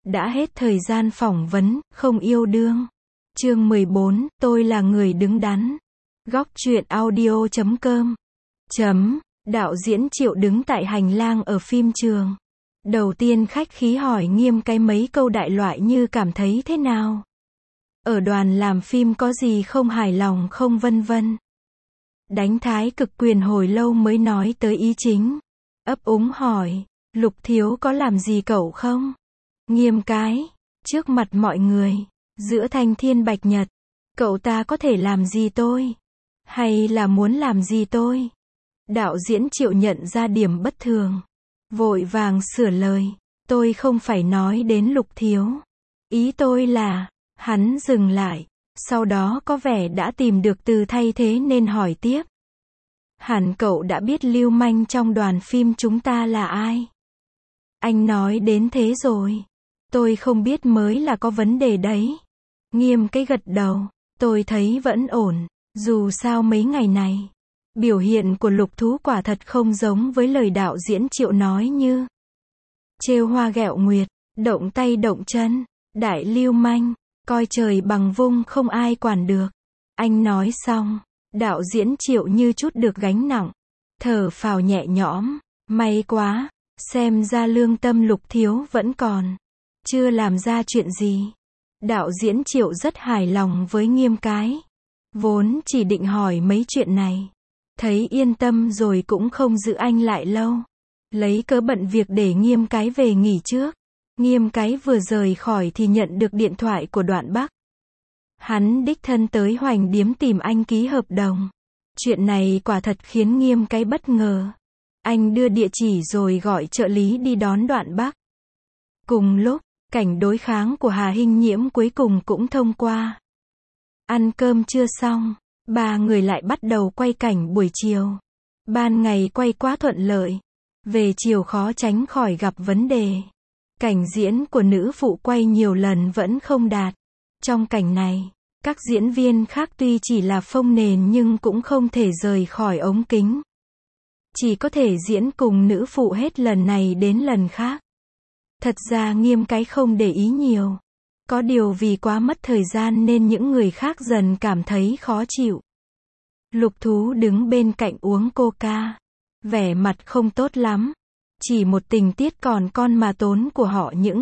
Đã hết thời gian phỏng vấn, không yêu đương. Chương 14, tôi là người đứng đắn. Góc truyện audio.com. Đạo diễn Triệu đứng tại hành lang ở phim trường. Đầu tiên khách khí hỏi Nghiêm cái mấy câu đại loại như cảm thấy thế nào. Ở đoàn làm phim có gì không hài lòng không vân vân. Đánh thái cực quyền hồi lâu mới nói tới ý chính. Ấp úng hỏi, Lục thiếu có làm gì cậu không? Nghiêm cái, trước mặt mọi người, giữa thanh thiên bạch nhật, cậu ta có thể làm gì tôi? Hay là muốn làm gì tôi? Đạo diễn Triệu nhận ra điểm bất thường. Vội vàng sửa lời, tôi không phải nói đến Lục thiếu. Ý tôi là, hắn dừng lại, sau đó có vẻ đã tìm được từ thay thế nên hỏi tiếp. Hẳn cậu đã biết lưu manh trong đoàn phim chúng ta là ai? Anh nói đến thế rồi. Tôi không biết mới là có vấn đề đấy. Nghiêm cái gật đầu, tôi thấy vẫn ổn, dù sao mấy ngày này. Biểu hiện của Lục thú quả thật không giống với lời đạo diễn Triệu nói như trêu hoa ghẹo nguyệt, động tay động chân, đại lưu manh, coi trời bằng vung không ai quản được. Anh nói xong, đạo diễn Triệu như chút được gánh nặng, thở phào nhẹ nhõm, may quá, xem ra lương tâm Lục thiếu vẫn còn, chưa làm ra chuyện gì. Đạo diễn Triệu rất hài lòng với Nghiêm cái, vốn chỉ định hỏi mấy chuyện này. Thấy yên tâm rồi cũng không giữ anh lại lâu. Lấy cớ bận việc để Nghiêm cái về nghỉ trước. Nghiêm cái vừa rời khỏi thì nhận được điện thoại của Đoạn Bắc. Hắn đích thân tới Hoành Điếm tìm anh ký hợp đồng. Chuyện này quả thật khiến Nghiêm cái bất ngờ. Anh đưa địa chỉ rồi gọi trợ lý đi đón Đoạn Bắc. Cùng lúc, cảnh đối kháng của Hà Hinh Nhiễm cuối cùng cũng thông qua. Ăn cơm chưa xong, ba người lại bắt đầu quay cảnh buổi chiều. Ban ngày quay quá thuận lợi, về chiều khó tránh khỏi gặp vấn đề. Cảnh diễn của nữ phụ quay nhiều lần vẫn không đạt. Trong cảnh này, các diễn viên khác tuy chỉ là phông nền nhưng cũng không thể rời khỏi ống kính. Chỉ có thể diễn cùng nữ phụ hết lần này đến lần khác. Thật ra Nghiêm cái không để ý nhiều. Có điều vì quá mất thời gian nên những người khác dần cảm thấy khó chịu. Lục thú đứng bên cạnh uống coca. Vẻ mặt không tốt lắm. Chỉ một tình tiết còn con mà tốn của họ những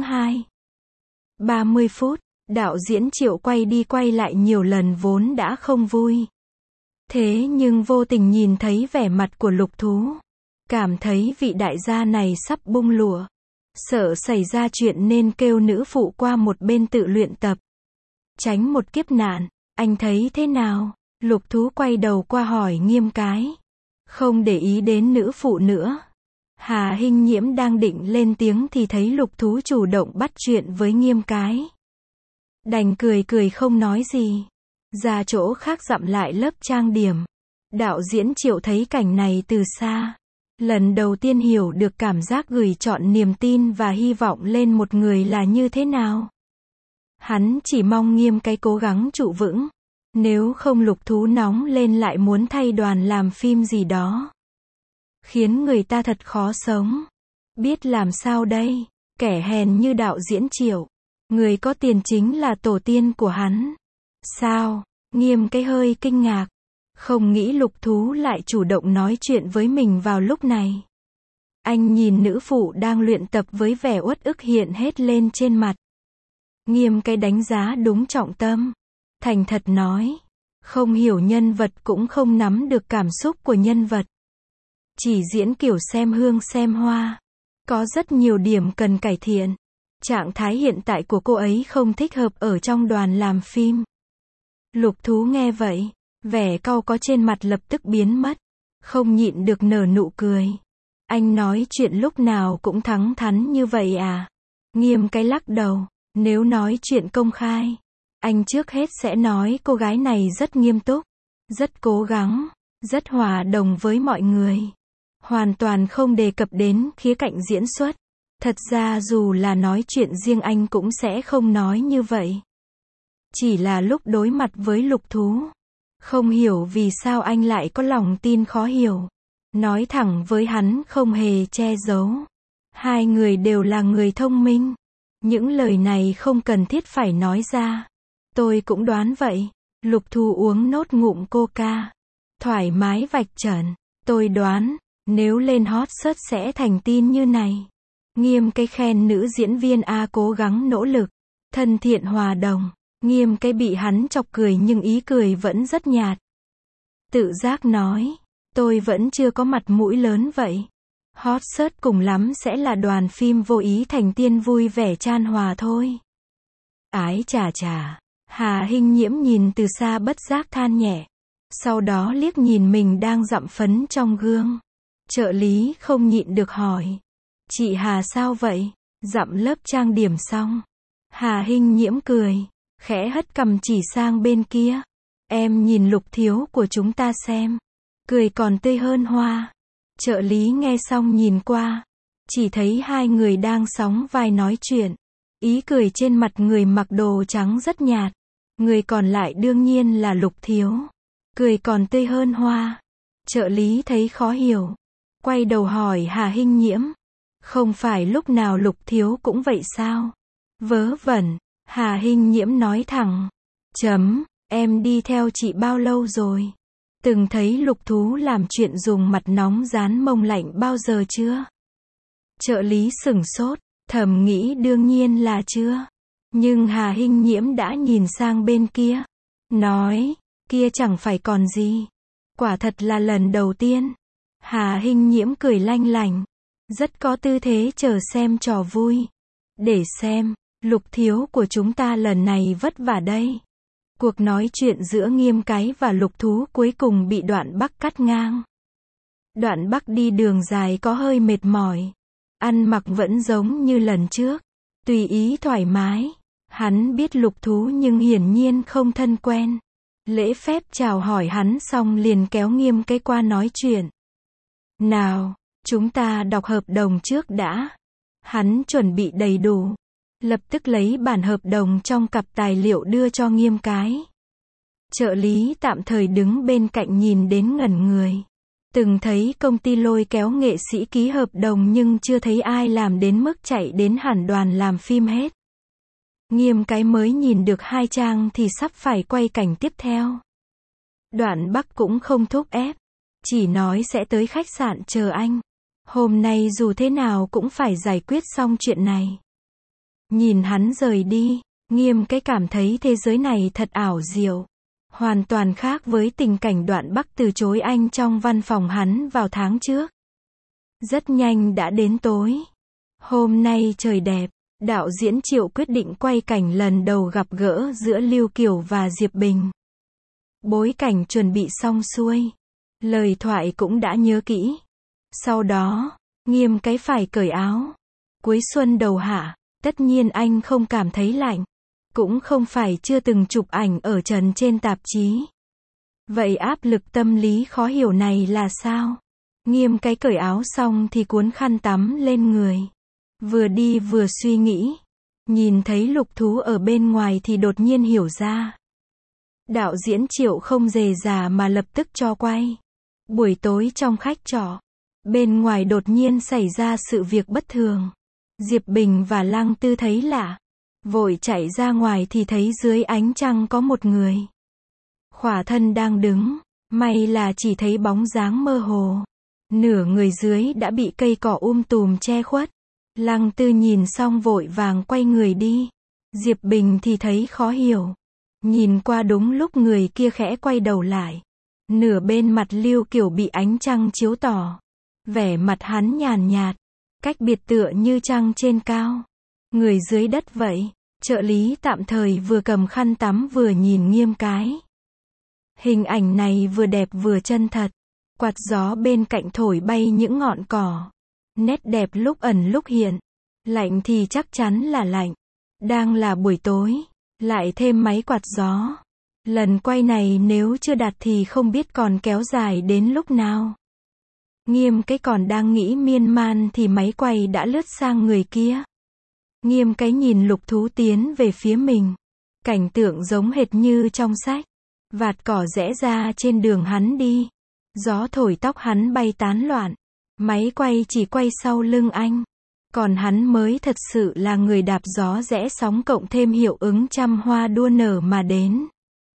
30 phút. Đạo diễn Triệu quay đi quay lại nhiều lần vốn đã không vui. Thế nhưng vô tình nhìn thấy vẻ mặt của Lục thú. Cảm thấy vị đại gia này sắp bung lụa. Sợ xảy ra chuyện nên kêu nữ phụ qua một bên tự luyện tập. Tránh một kiếp nạn, anh thấy thế nào? Lục thú quay đầu qua hỏi Nghiêm cái. Không để ý đến nữ phụ nữa. Hà Hinh Nhiễm đang định lên tiếng thì thấy Lục thú chủ động bắt chuyện với Nghiêm cái. Đành cười cười không nói gì. Ra chỗ khác dặm lại lớp trang điểm. Đạo diễn Triệu thấy cảnh này từ xa. Lần đầu tiên hiểu được cảm giác gửi trọn niềm tin và hy vọng lên một người là như thế nào. Hắn chỉ mong Nghiêm cái cố gắng trụ vững. Nếu không Lục thú nóng lên lại muốn thay đoàn làm phim gì đó. Khiến người ta thật khó sống. Biết làm sao đây? Kẻ hèn như đạo diễn Triệu. Người có tiền chính là tổ tiên của hắn. Sao? Nghiêm cái hơi kinh ngạc. Không nghĩ Lục thú lại chủ động nói chuyện với mình vào lúc này. Anh nhìn nữ phụ đang luyện tập với vẻ uất ức hiện hết lên trên mặt. Nghiêm cái đánh giá đúng trọng tâm. Thành thật nói. Không hiểu nhân vật cũng không nắm được cảm xúc của nhân vật. Chỉ diễn kiểu xem hương xem hoa. Có rất nhiều điểm cần cải thiện. Trạng thái hiện tại của cô ấy không thích hợp ở trong đoàn làm phim. Lục thú nghe vậy. Vẻ cau có trên mặt lập tức biến mất. Không nhịn được nở nụ cười. Anh nói chuyện lúc nào cũng thẳng thắn như vậy à? Nghiêm cái lắc đầu. Nếu nói chuyện công khai, anh trước hết sẽ nói cô gái này rất nghiêm túc, rất cố gắng, rất hòa đồng với mọi người. Hoàn toàn không đề cập đến khía cạnh diễn xuất. Thật ra dù là nói chuyện riêng anh cũng sẽ không nói như vậy. Chỉ là lúc đối mặt với Lục thú. Không hiểu vì sao anh lại có lòng tin khó hiểu. Nói thẳng với hắn không hề che giấu. Hai người đều là người thông minh. Những lời này không cần thiết phải nói ra. Tôi cũng đoán vậy. Lục Thú uống nốt ngụm coca. Thoải mái vạch trần. Tôi đoán, nếu lên hot search sẽ thành tin như này. Nghiêm cái khen nữ diễn viên A cố gắng nỗ lực, thân thiện hòa đồng. Nghiêm cái bị hắn chọc cười nhưng ý cười vẫn rất nhạt. Tự giác nói, tôi vẫn chưa có mặt mũi lớn vậy. Hot search cùng lắm sẽ là đoàn phim vô ý thành tiên vui vẻ chan hòa thôi. Ái chà chà. Hà Hinh Nhiễm nhìn từ xa bất giác than nhẹ. Sau đó liếc nhìn mình đang dặm phấn trong gương. Trợ lý không nhịn được hỏi. Chị Hà sao vậy? Dặm lớp trang điểm xong. Hà Hinh Nhiễm cười. Khẽ hất cằm chỉ sang bên kia. Em nhìn Lục thiếu của chúng ta xem. Cười còn tươi hơn hoa. Trợ lý nghe xong nhìn qua. Chỉ thấy hai người đang sóng vai nói chuyện. Ý cười trên mặt người mặc đồ trắng rất nhạt. Người còn lại đương nhiên là Lục thiếu. Cười còn tươi hơn hoa. Trợ lý thấy khó hiểu. Quay đầu hỏi Hà Hinh Nhiễm. Không phải lúc nào Lục thiếu cũng vậy sao? Vớ vẩn. Hà Hinh Nhiễm nói thẳng. Em đi theo chị bao lâu rồi? Từng thấy Lục thú làm chuyện dùng mặt nóng dán mông lạnh bao giờ chưa? Trợ lý sửng sốt, thầm nghĩ đương nhiên là chưa. Nhưng Hà Hinh Nhiễm đã nhìn sang bên kia. Nói, kia chẳng phải còn gì. Quả thật là lần đầu tiên. Hà Hinh Nhiễm cười lanh lảnh. Rất có tư thế chờ xem trò vui. Để xem, Lục thiếu của chúng ta lần này vất vả đây. Cuộc nói chuyện giữa Nghiêm cái và Lục thú cuối cùng bị Đoạn Bắc cắt ngang. Đoạn Bắc đi đường dài có hơi mệt mỏi. Ăn mặc vẫn giống như lần trước. Tùy ý thoải mái. Hắn biết Lục thú nhưng hiển nhiên không thân quen. Lễ phép chào hỏi hắn xong liền kéo Nghiêm cái qua nói chuyện. Nào, chúng ta đọc hợp đồng trước đã. Hắn chuẩn bị đầy đủ. Lập tức lấy bản hợp đồng trong cặp tài liệu đưa cho Nghiêm cái. Trợ lý tạm thời đứng bên cạnh nhìn đến ngẩn người. Từng thấy công ty lôi kéo nghệ sĩ ký hợp đồng nhưng chưa thấy ai làm đến mức chạy đến hẳn đoàn làm phim hết. Nghiêm cái mới nhìn được 2 trang thì sắp phải quay cảnh tiếp theo. Đoạn Bắc cũng không thúc ép. Chỉ nói sẽ tới khách sạn chờ anh. Hôm nay dù thế nào cũng phải giải quyết xong chuyện này. Nhìn hắn rời đi, Nghiêm cái cảm thấy thế giới này thật ảo diệu. Hoàn toàn khác với tình cảnh Đoạn Bắc từ chối anh trong văn phòng hắn vào tháng trước. Rất nhanh đã đến tối. Hôm nay trời đẹp, đạo diễn Triệu quyết định quay cảnh lần đầu gặp gỡ giữa Lưu Kiều và Diệp Bình. Bối cảnh chuẩn bị xong xuôi. Lời thoại cũng đã nhớ kỹ. Sau đó, Nghiêm cái phải cởi áo. Cuối xuân đầu hạ, tất nhiên anh không cảm thấy lạnh. Cũng không phải chưa từng chụp ảnh ở trần trên tạp chí. Vậy áp lực tâm lý khó hiểu này là sao? Nghiêm cái cởi áo xong thì cuốn khăn tắm lên người. Vừa đi vừa suy nghĩ. Nhìn thấy Lục thú ở bên ngoài thì đột nhiên hiểu ra. Đạo diễn Triệu không dề dà mà lập tức cho quay. Buổi tối trong khách trọ. Bên ngoài đột nhiên xảy ra sự việc bất thường. Diệp Bình và Lăng Tư thấy lạ. Vội chạy ra ngoài thì thấy dưới ánh trăng có một người. Khỏa thân đang đứng. May là chỉ thấy bóng dáng mơ hồ. Nửa người dưới đã bị cây cỏ tùm che khuất. Lăng Tư nhìn xong vội vàng quay người đi. Diệp Bình thì thấy khó hiểu. Nhìn qua đúng lúc người kia khẽ quay đầu lại. Nửa bên mặt Lưu Kiều bị ánh trăng chiếu tỏ. Vẻ mặt hắn nhàn nhạt. Cách biệt tựa như trăng trên cao. Người dưới đất vậy. Trợ lý tạm thời vừa cầm khăn tắm vừa nhìn Nghiêm cái. Hình ảnh này vừa đẹp vừa chân thật. Quạt gió bên cạnh thổi bay những ngọn cỏ. Nét đẹp lúc ẩn lúc hiện. Lạnh thì chắc chắn là lạnh. Đang là buổi tối. Lại thêm máy quạt gió. Lần quay này nếu chưa đặt thì không biết còn kéo dài đến lúc nào. Nghiêm cái còn đang nghĩ miên man thì máy quay đã lướt sang người kia. Nghiêm cái nhìn Lục thú tiến về phía mình. Cảnh tượng giống hệt như trong sách. Vạt cỏ rẽ ra trên đường hắn đi. Gió thổi tóc hắn bay tán loạn. Máy quay chỉ quay sau lưng anh. Còn hắn mới thật sự là người đạp gió rẽ sóng cộng thêm hiệu ứng trăm hoa đua nở mà đến.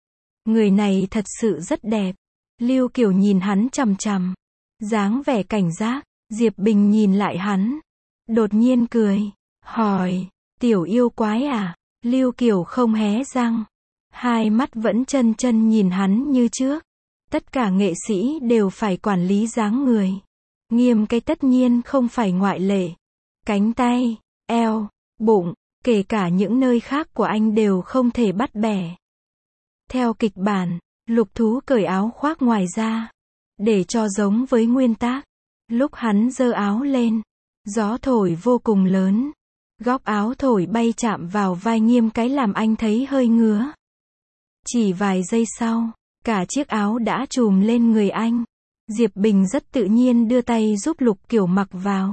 Người này thật sự rất đẹp. Lưu Kiều nhìn hắn chằm chằm. Dáng vẻ cảnh giác. Diệp Bình nhìn lại hắn. Đột nhiên cười. Hỏi. Tiểu yêu quái à? Lưu Kiều không hé răng. Hai mắt vẫn chân chân nhìn hắn như trước. Tất cả nghệ sĩ đều phải quản lý dáng người. Nghiêm cái tất nhiên không phải ngoại lệ. Cánh tay, eo, bụng, kể cả những nơi khác của anh đều không thể bắt bẻ. Theo kịch bản, Lục Thú cởi áo khoác ngoài ra. Để cho giống với nguyên tác. Lúc hắn giơ áo lên, gió thổi vô cùng lớn. Góc áo thổi bay chạm vào vai Nghiêm cái làm anh thấy hơi ngứa. Chỉ vài giây sau, cả chiếc áo đã trùm lên người anh. Diệp Bình rất tự nhiên đưa tay giúp Lục Kiều mặc vào.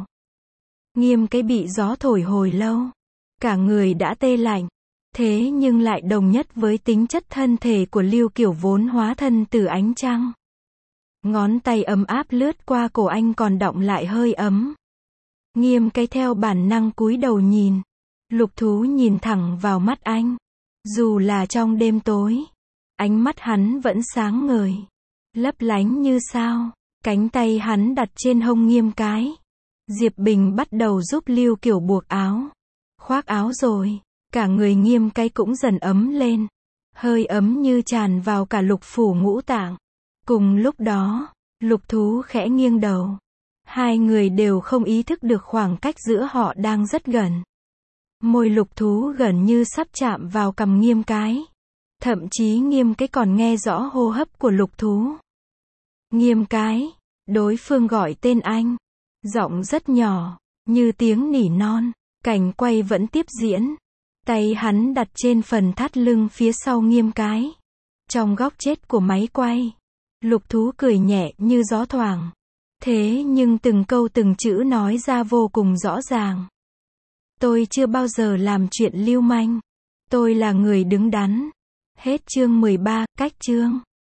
Nghiêm cái bị gió thổi hồi lâu. Cả người đã tê lạnh. Thế nhưng lại đồng nhất với tính chất thân thể của Lưu Kiều vốn hóa thân từ ánh trăng. Ngón tay ấm áp lướt qua cổ anh còn đọng lại hơi ấm. Nghiêm cái theo bản năng cúi đầu nhìn. Lục Thú nhìn thẳng vào mắt anh. Dù là trong đêm tối, ánh mắt hắn vẫn sáng ngời, lấp lánh như sao. Cánh tay hắn đặt trên hông Nghiêm cái. Diệp Bình bắt đầu giúp Lưu Kiều buộc áo. Khoác áo rồi, cả người Nghiêm cái cũng dần ấm lên. Hơi ấm như tràn vào cả lục phủ ngũ tạng. Cùng lúc đó, Lục Thú khẽ nghiêng đầu. Hai người đều không ý thức được khoảng cách giữa họ đang rất gần. Môi Lục Thú gần như sắp chạm vào cằm Nghiêm cái. Thậm chí Nghiêm cái còn nghe rõ hô hấp của Lục Thú. Nghiêm cái, đối phương gọi tên anh. Giọng rất nhỏ, như tiếng nỉ non. Cảnh quay vẫn tiếp diễn. Tay hắn đặt trên phần thắt lưng phía sau Nghiêm cái. Trong góc chết của máy quay, Lục Thú cười nhẹ như gió thoảng. Thế nhưng từng câu từng chữ nói ra vô cùng rõ ràng. Tôi chưa bao giờ làm chuyện lưu manh. Tôi là người đứng đắn. Hết chương 13, cách chương.